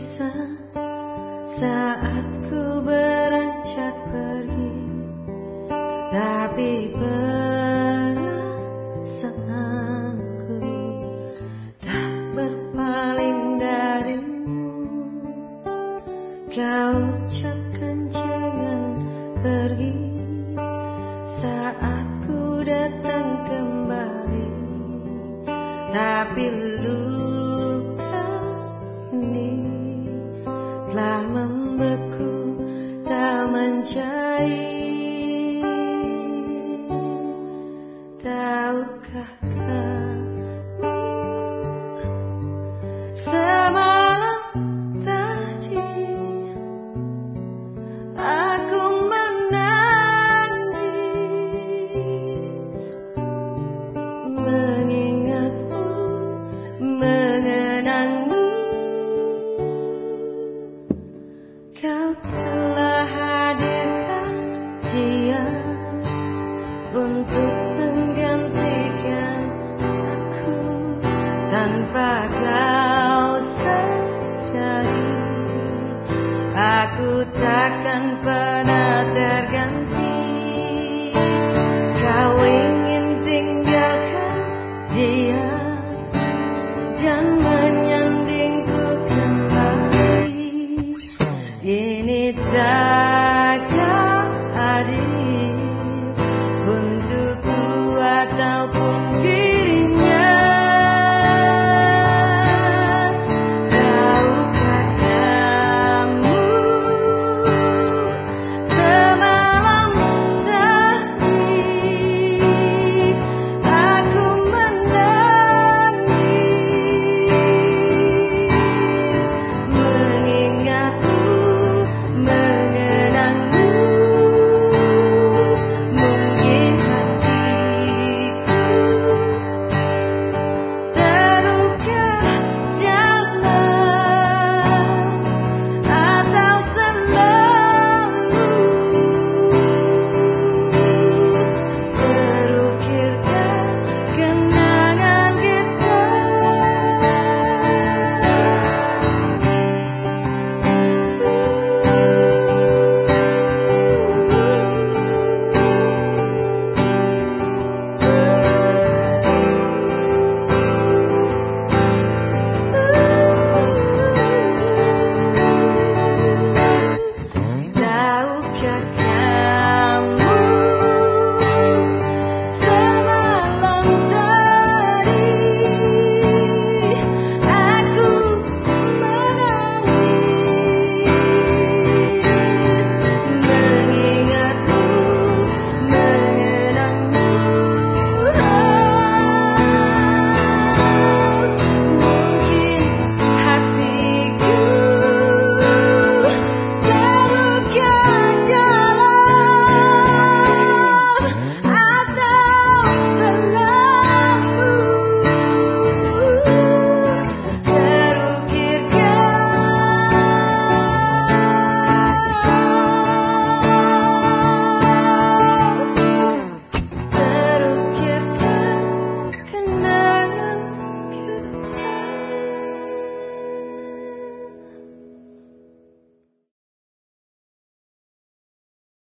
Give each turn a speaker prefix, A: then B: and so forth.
A: bisa saat ku beranjak pergi, tapi perasaanku tak berpaling darimu. Kau ucapkan jangan pergi saat ku datang kembali, tapi luka ini telah membeku tak mencair. Tahukah kamu, semalam tadi aku menangis, mengingatmu, mengenangmu. Kau telah hadirkan dia untuk menggantikan aku. Tanpa kau sadari, aku takkan pernah